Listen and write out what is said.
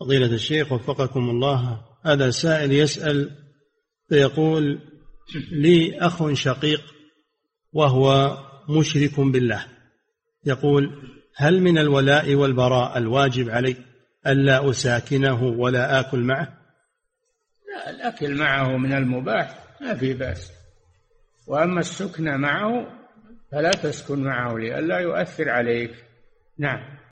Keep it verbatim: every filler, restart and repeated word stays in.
فضيلة الشيخ وفقكم الله، هذا سائل يسأل فيقول: لي أخ شقيق وهو مشرك بالله، يقول: هل من الولاء والبراء الواجب علي ألا أساكنه ولا آكل معه؟ لا، الأكل معه من المباح ما في بأس، وأما السكنى معه فلا تسكن معه لئلا يؤثر عليك. نعم.